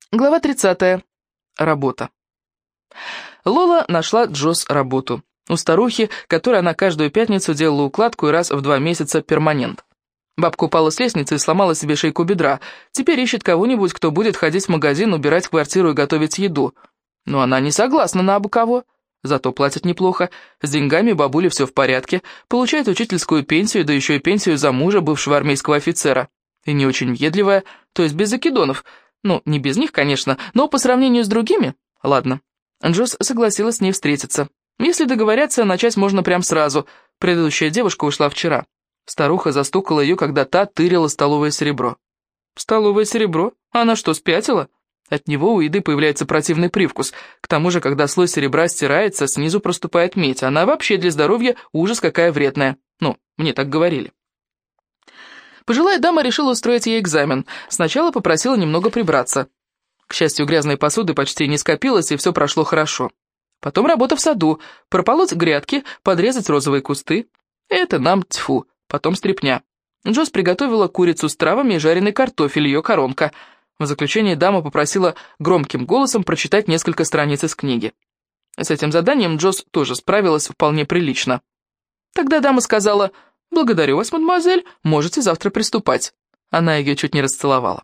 Глава 30. Работа. Лола нашла Джосс работу. У старухи, которой она каждую пятницу делала укладку и раз в 2 месяца перманент. Бабка упала с лестницы и сломала себе шейку бедра. Теперь ищет кого-нибудь, кто будет ходить в магазин, убирать квартиру и готовить еду. Но она не согласна на абы кого. Зато платят неплохо. С деньгами бабули все в порядке. Получает учительскую пенсию, да еще и пенсию за мужа, бывшего армейского офицера. И не очень въедливая, то есть без закидонов. Ну, не без них, конечно, но по сравнению с другими... Ладно. Джосс согласилась с ней встретиться. Если договорятся, начать можно прямо сразу. Предыдущая девушка ушла вчера. Старуха застукала ее, когда та тырила столовое серебро. Столовое серебро? Она что, спятила? От него у еды появляется противный привкус. К тому же, когда слой серебра стирается, снизу проступает медь. Она вообще для здоровья ужас какая вредная. Ну, мне так говорили. Пожилая дама решила устроить ей экзамен. Сначала попросила немного прибраться. К счастью, грязной посуды почти не скопилось, и все прошло хорошо. Потом работа в саду. Прополоть грядки, подрезать розовые кусты. Это нам тьфу. Потом стряпня. Джосс приготовила курицу с травами и жареный картофель, ее коронка. В заключение дама попросила громким голосом прочитать несколько страниц из книги. С этим заданием Джосс тоже справилась вполне прилично. Тогда дама сказала: «Благодарю вас, мадемуазель, можете завтра приступать». Она ее чуть не расцеловала.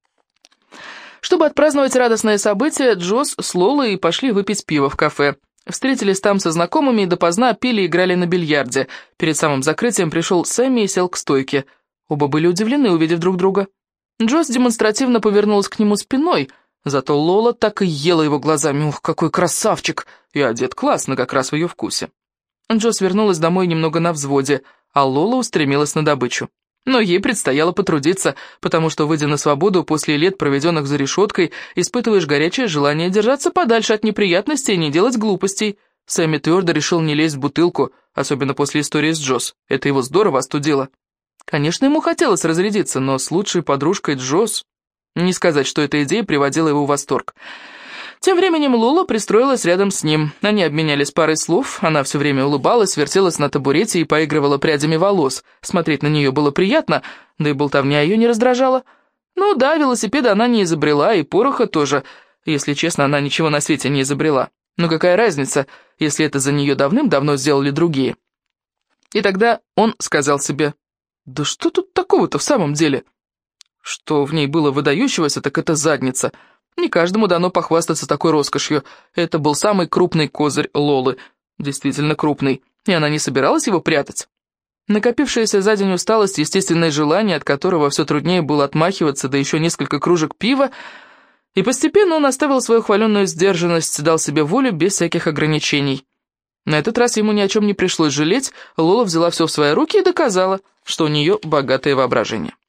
Чтобы отпраздновать радостное событие, Джосс с Лолой пошли выпить пиво в кафе. Встретились там со знакомыми и допоздна пили и играли на бильярде. Перед самым закрытием пришел Сэмми и сел к стойке. Оба были удивлены, увидев друг друга. Джосс демонстративно повернулась к нему спиной, зато Лола так и ела его глазами. Ух, какой красавчик! И одет классно, как раз в ее вкусе. Джосс вернулась домой немного на взводе, а Лола устремилась на добычу. Но ей предстояло потрудиться, потому что, выйдя на свободу после лет, проведенных за решеткой, испытываешь горячее желание держаться подальше от неприятностей и не делать глупостей. Сэмми твердо решил не лезть в бутылку, особенно после истории с Джосс. Это его здорово остудило. Конечно, ему хотелось разрядиться, но с лучшей подружкой Джосс... Не сказать, что эта идея приводила его в восторг. Тем временем Лола пристроилась рядом с ним. Они обменялись парой слов, она все время улыбалась, вертелась на табурете и поигрывала прядями волос. Смотреть на нее было приятно, да и болтовня ее не раздражала. Ну да, велосипеда она не изобрела, и пороха тоже. Если честно, она ничего на свете не изобрела. Но какая разница, если это за нее давным-давно сделали другие? И тогда он сказал себе: «Да что тут такого-то в самом деле?» Что в ней было выдающегося, так это задница. Не каждому дано похвастаться такой роскошью. Это был самый крупный козырь Лолы. Действительно крупный. И она не собиралась его прятать. Накопившаяся за день усталость, естественное желание, от которого все труднее было отмахиваться, да еще несколько кружек пива. И постепенно он оставил свою хваленную сдержанность, дал себе волю без всяких ограничений. На этот раз ему ни о чем не пришлось жалеть. Лола взяла все в свои руки и доказала, что у нее богатое воображение.